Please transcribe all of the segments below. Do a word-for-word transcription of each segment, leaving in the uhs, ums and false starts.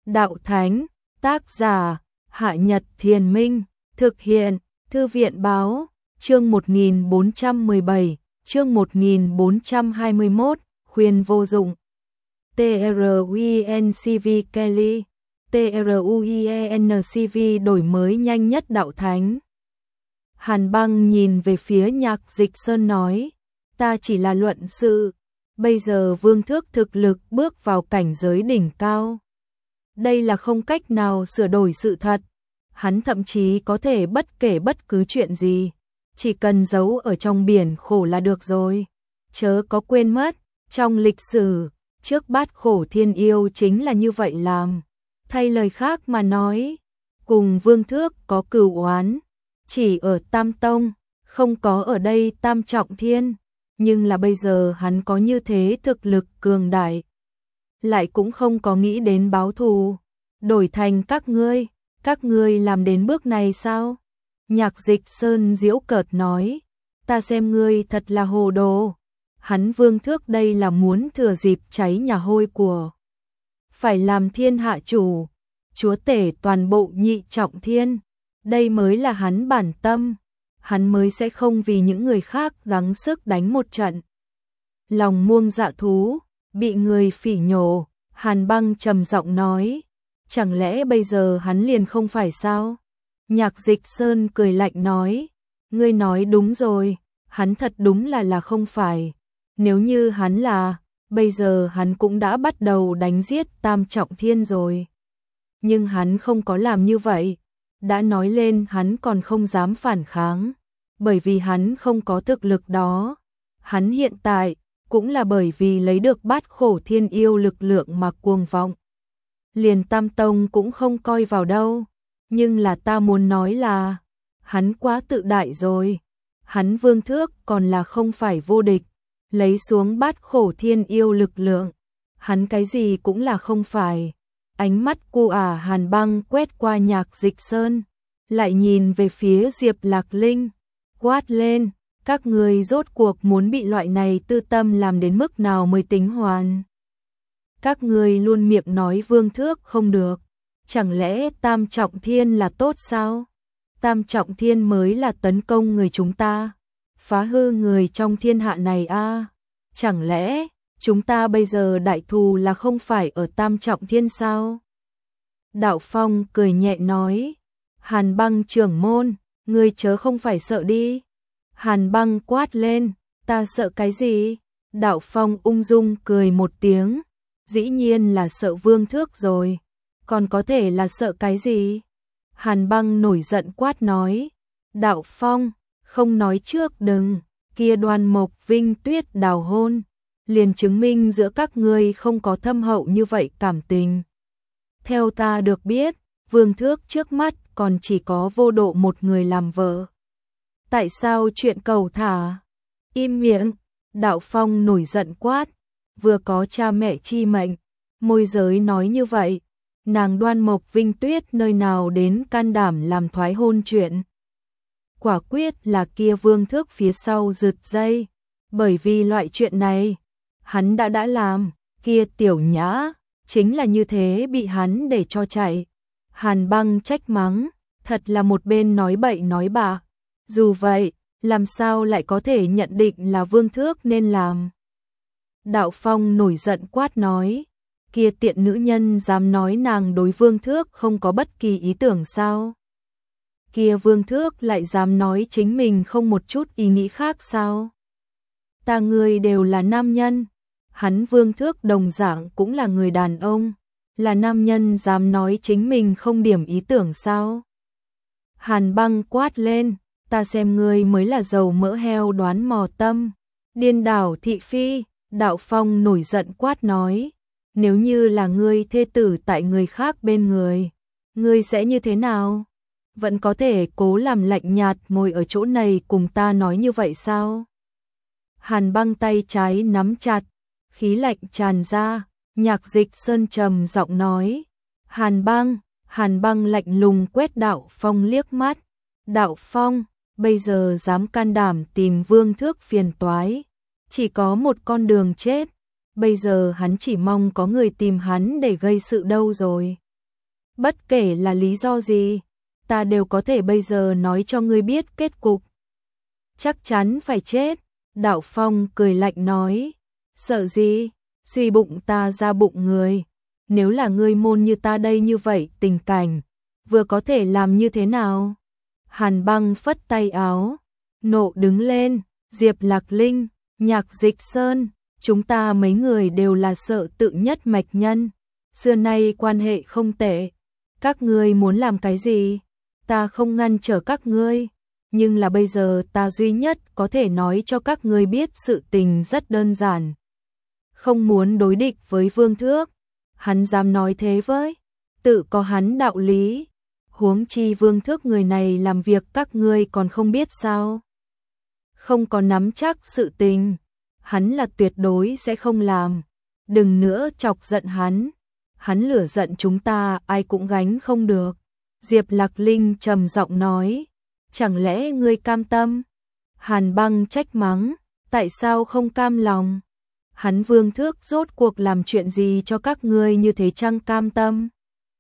Đạo Thánh, tác giả, Hạ Nhật Thiền Minh, thực hiện, Thư viện Báo, chương một nghìn bốn trăm mười bảy, chương một nghìn bốn trăm hai mươi mốt, khuyên vô dụng. TRUINCV Kelly, TRUIENCV đổi mới nhanh nhất Đạo Thánh. Hàn Băng nhìn về phía Nhạc Dịch Sơn nói, ta chỉ là luận sự, bây giờ Vương Thước thực lực bước vào cảnh giới đỉnh cao. Đây là không cách nào sửa đổi sự thật, hắn thậm chí có thể bất kể bất cứ chuyện gì, chỉ cần giấu ở trong biển khổ là được rồi. Chớ có quên mất, trong lịch sử, trước Bát Khổ Thiên Yêu chính là như vậy làm. Thay lời khác mà nói, cùng Vương Thước có cừu oán, chỉ ở Tam Tông, không có ở đây Tam Trọng Thiên, nhưng là bây giờ hắn có như thế thực lực cường đại, lại cũng không có nghĩ đến báo thù, đổi thành các ngươi, các ngươi làm đến bước này sao? Nhạc Dịch Sơn giễu cợt nói, ta xem ngươi thật là hồ đồ. Hắn Vương Thước đây là muốn thừa dịp cháy nhà hôi của, phải làm thiên hạ chủ, chúa tể toàn bộ nhị trọng thiên, đây mới là hắn bản tâm, hắn mới sẽ không vì những người khác gắng sức đánh một trận. Lòng muông dạ thú, bị người phỉ nhổ, Hàn Băng trầm giọng nói, chẳng lẽ bây giờ hắn liền không phải sao? Nhạc Dịch Sơn cười lạnh nói, ngươi nói đúng rồi, hắn thật đúng là là không phải. Nếu như hắn là, bây giờ hắn cũng đã bắt đầu đánh giết Tam Trọng Thiên rồi. Nhưng hắn không có làm như vậy, đã nói lên hắn còn không dám phản kháng, bởi vì hắn không có thực lực đó. Hắn hiện tại, cũng là bởi vì lấy được Bát Khổ Thiên Yêu lực lượng mà cuồng vọng. Liền Tam Tông cũng không coi vào đâu, nhưng là ta muốn nói là, hắn quá tự đại rồi. Hắn Vương Thước còn là không phải vô địch. Lấy xuống Bát Khổ Thiên Yêu lực lượng, hắn cái gì cũng là không phải. Ánh mắt cô ả Hàn Băng quét qua Nhạc Dịch Sơn, lại nhìn về phía Diệp Lạc Linh, quát lên, các người rốt cuộc muốn bị loại này tư tâm làm đến mức nào mới tính hoàn. Các người luôn miệng nói Vương Thước không được, chẳng lẽ Tam Trọng Thiên là tốt sao? Tam Trọng Thiên mới là tấn công người chúng ta, phá hư người trong thiên hạ này a. À? Chẳng lẽ chúng ta bây giờ đại thù là không phải ở Tam Trọng Thiên sao? Đạo Phong cười nhẹ nói, Hàn Băng trưởng môn, ngươi chớ không phải sợ đi. Hàn Băng quát lên, ta sợ cái gì? Đạo Phong ung dung cười một tiếng, dĩ nhiên là sợ Vương Thước rồi, còn có thể là sợ cái gì? Hàn Băng nổi giận quát nói, Đạo Phong, không nói trước đừng, kia Đoan Mộc Vinh Tuyết đào hôn, liền chứng minh giữa các ngươi không có thâm hậu như vậy cảm tình. Theo ta được biết, Vương Thước trước mắt còn chỉ có Vô Độ một người làm vợ. Tại sao chuyện cầu thả? Im miệng, Đạo Phong nổi giận quát, vừa có cha mẹ chi mệnh, môi giới nói như vậy, nàng Đoan Mộc Vinh Tuyết nơi nào đến can đảm làm thoái hôn chuyện. Quả quyết là kia Vương Thước phía sau rượt dây, bởi vì loại chuyện này, hắn đã đã làm, kia Tiểu Nhã, chính là như thế bị hắn để cho chạy. Hàn Băng trách mắng, thật là một bên nói bậy nói bạ, dù vậy, làm sao lại có thể nhận định là Vương Thước nên làm. Đạo Phong nổi giận quát nói, kia tiện nữ nhân dám nói nàng đối Vương Thước không có bất kỳ ý tưởng sao? Kia Vương Thước lại dám nói chính mình không một chút ý nghĩ khác sao? Ta người đều là nam nhân, hắn Vương Thước đồng dạng cũng là người đàn ông, là nam nhân dám nói chính mình không điểm ý tưởng sao? Hàn Băng quát lên, ta xem ngươi mới là dầu mỡ heo đoán mò tâm, điên đảo thị phi. Đạo Phong nổi giận quát nói, nếu như là ngươi thê tử tại người khác bên người, ngươi sẽ như thế nào? Vẫn có thể cố làm lạnh nhạt ngồi ở chỗ này cùng ta nói như vậy sao? Hàn Băng tay trái nắm chặt, khí lạnh tràn ra, Nhạc Dịch Sơn trầm giọng nói, Hàn Băng, Hàn Băng lạnh lùng quét Đạo Phong liếc mắt, Đạo Phong, bây giờ dám can đảm tìm Vương Thước phiền toái, chỉ có một con đường chết, bây giờ hắn chỉ mong có người tìm hắn để gây sự đâu rồi. Bất kể là lý do gì, ta đều có thể bây giờ nói cho ngươi biết kết cục. Chắc chắn phải chết. Đạo Phong cười lạnh nói. Sợ gì, suy bụng ta ra bụng người. Nếu là ngươi môn như ta đây như vậy tình cảnh, vừa có thể làm như thế nào? Hàn Băng phất tay áo, nộ đứng lên. Diệp Lạc Linh, Nhạc Dịch Sơn, chúng ta mấy người đều là sợ tự nhất mạch nhân. Xưa nay quan hệ không tệ. Các ngươi muốn làm cái gì? Ta không ngăn trở các ngươi. Nhưng là bây giờ ta duy nhất có thể nói cho các ngươi biết sự tình rất đơn giản. Không muốn đối địch với Vương Thước. Hắn dám nói thế với, tự có hắn đạo lý. Huống chi Vương Thước người này làm việc các ngươi còn không biết sao? Không có nắm chắc sự tình, hắn là tuyệt đối sẽ không làm. Đừng nữa chọc giận hắn. Hắn lửa giận chúng ta ai cũng gánh không được. Diệp Lạc Linh trầm giọng nói. Chẳng lẽ ngươi cam tâm? Hàn Băng trách mắng. Tại sao không cam lòng? Hắn Vương Thước rốt cuộc làm chuyện gì cho các ngươi như thế chăng cam tâm?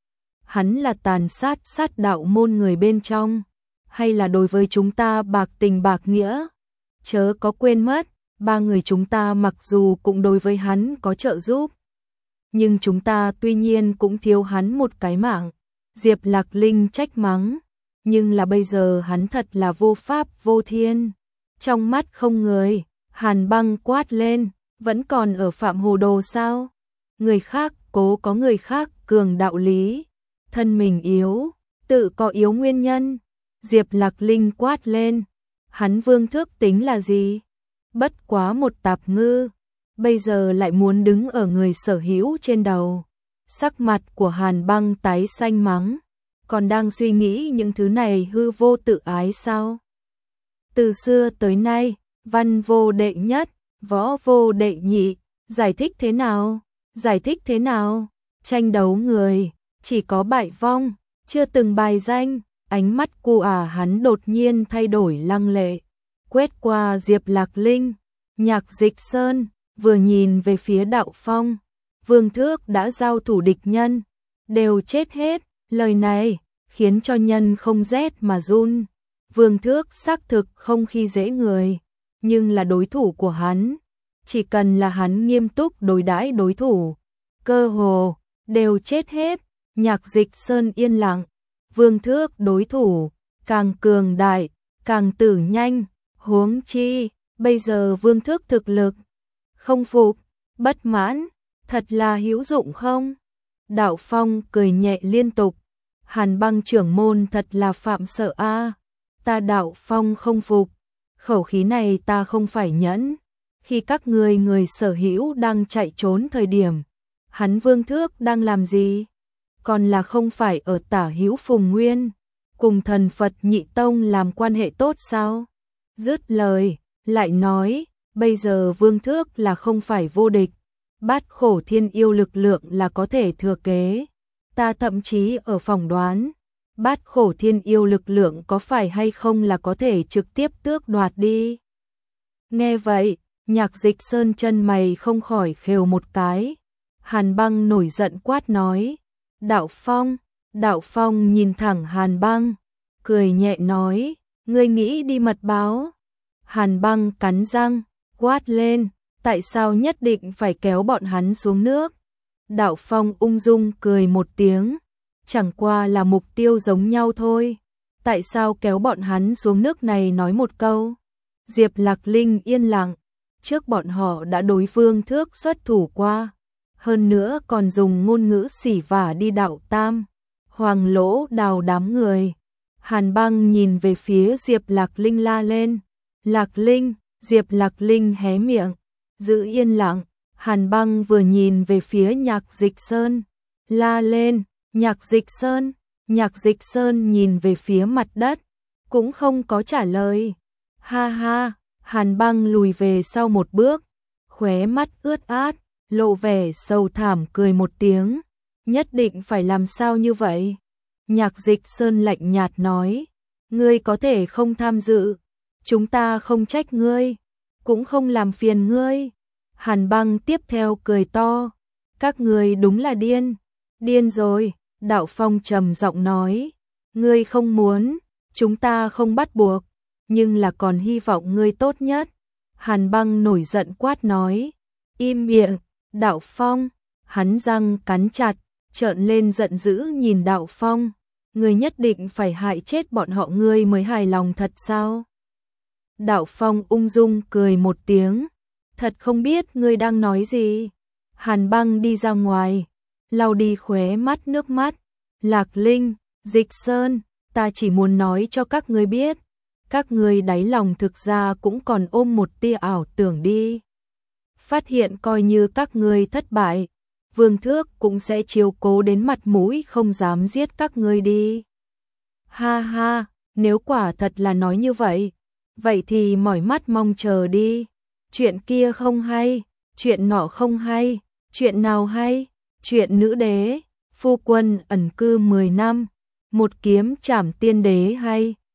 Hắn là tàn sát sát đạo môn người bên trong, hay là đối với chúng ta bạc tình bạc nghĩa? Chớ có quên mất, ba người chúng ta mặc dù cũng đối với hắn có trợ giúp, nhưng chúng ta tuy nhiên cũng thiếu hắn một cái mạng. Diệp Lạc Linh trách mắng. Nhưng là bây giờ hắn thật là vô pháp vô thiên. Trong mắt không người, Hàn Băng quát lên. Vẫn còn ở phạm hồ đồ sao? Người khác cố có người khác cường đạo lý. Thân mình yếu, tự có yếu nguyên nhân. Diệp Lạc Linh quát lên. Hắn Vương Thước tính là gì? Bất quá một tạp ngư. Bây giờ lại muốn đứng ở người sở hữu trên đầu. Sắc mặt của Hàn Băng tái xanh mắng. Còn đang suy nghĩ những thứ này hư vô tự ái sao? Từ xưa tới nay, văn vô đệ nhất, võ vô đệ nhị. Giải thích thế nào? Giải thích thế nào? Tranh đấu người, chỉ có bại vong, chưa từng bài danh. Ánh mắt cu ả hắn đột nhiên thay đổi lăng lệ. Quét qua Diệp Lạc Linh, Nhạc Dịch Sơn, vừa nhìn về phía Đạo Phong. Vương Thước đã giao thủ địch nhân, đều chết hết. Lời này khiến cho nhân không rét mà run. Vương Thước xác thực không khi dễ người, nhưng là đối thủ của hắn. Chỉ cần là hắn nghiêm túc đối đãi đối thủ, cơ hồ đều chết hết. Nhạc Dịch Sơn yên lặng. Vương Thước đối thủ càng cường đại, càng tử nhanh. Huống chi bây giờ Vương Thước thực lực không phục, bất mãn, thật là hữu dụng không? Đạo Phong cười nhẹ liên tục. Hàn Băng trưởng môn thật là phạm sợ a. À. Ta Đạo Phong không phục. Khẩu khí này ta không phải nhẫn. Khi các người người sở hữu đang chạy trốn thời điểm, hắn Vương Thước đang làm gì? Còn là không phải ở Tả Hữu Phùng Nguyên, cùng thần Phật Nhị Tông làm quan hệ tốt sao? Dứt lời, lại nói, bây giờ Vương Thước là không phải vô địch. Bát khổ thiên yêu lực lượng là có thể thừa kế. Ta thậm chí ở phỏng đoán, bát khổ thiên yêu lực lượng có phải hay không là có thể trực tiếp tước đoạt đi. Nghe vậy, Nhạc Dịch Sơn chân mày không khỏi khều một cái. Hàn Băng nổi giận quát nói. Đạo Phong, Đạo Phong nhìn thẳng Hàn Băng, cười nhẹ nói, ngươi nghĩ đi mật báo. Hàn Băng cắn răng, quát lên, tại sao nhất định phải kéo bọn hắn xuống nước? Đạo Phong ung dung cười một tiếng, chẳng qua là mục tiêu giống nhau thôi. Tại sao kéo bọn hắn xuống nước này nói một câu? Diệp Lạc Linh yên lặng, trước bọn họ đã đối Vương Thước xuất thủ qua. Hơn nữa còn dùng ngôn ngữ xỉ vả đi Đạo Tam, Hoàng Lỗ đào đám người. Hàn Băng nhìn về phía Diệp Lạc Linh la lên. Lạc Linh, Diệp Lạc Linh hé miệng, giữ yên lặng. Hàn Băng vừa nhìn về phía Nhạc Dịch Sơn, la lên, Nhạc Dịch Sơn. Nhạc Dịch Sơn nhìn về phía mặt đất, cũng không có trả lời. Ha ha, Hàn Băng lùi về sau một bước, khóe mắt ướt át, lộ vẻ sầu thảm cười một tiếng. Nhất định phải làm sao như vậy? Nhạc Dịch Sơn lạnh nhạt nói, ngươi có thể không tham dự, chúng ta không trách ngươi, cũng không làm phiền ngươi. Hàn Băng tiếp theo cười to, các ngươi đúng là điên, điên rồi, Đạo Phong trầm giọng nói, ngươi không muốn, chúng ta không bắt buộc, nhưng là còn hy vọng ngươi tốt nhất. Hàn Băng nổi giận quát nói, im miệng, Đạo Phong, hắn răng cắn chặt, trợn lên giận dữ nhìn Đạo Phong, ngươi nhất định phải hại chết bọn họ ngươi mới hài lòng thật sao? Đạo Phong ung dung cười một tiếng, thật không biết ngươi đang nói gì. Hàn Băng đi ra ngoài, lau đi khóe mắt nước mắt, Lạc Linh, Dịch Sơn, ta chỉ muốn nói cho các ngươi biết, các ngươi đáy lòng thực ra cũng còn ôm một tia ảo tưởng đi. Phát hiện coi như các ngươi thất bại, Vương Thước cũng sẽ chiếu cố đến mặt mũi không dám giết các ngươi đi. Ha ha, nếu quả thật là nói như vậy, vậy thì mỏi mắt mong chờ đi. Chuyện kia không hay, chuyện nọ không hay, chuyện nào hay? Chuyện nữ đế, phu quân ẩn cư mười năm, một kiếm trảm tiên đế hay?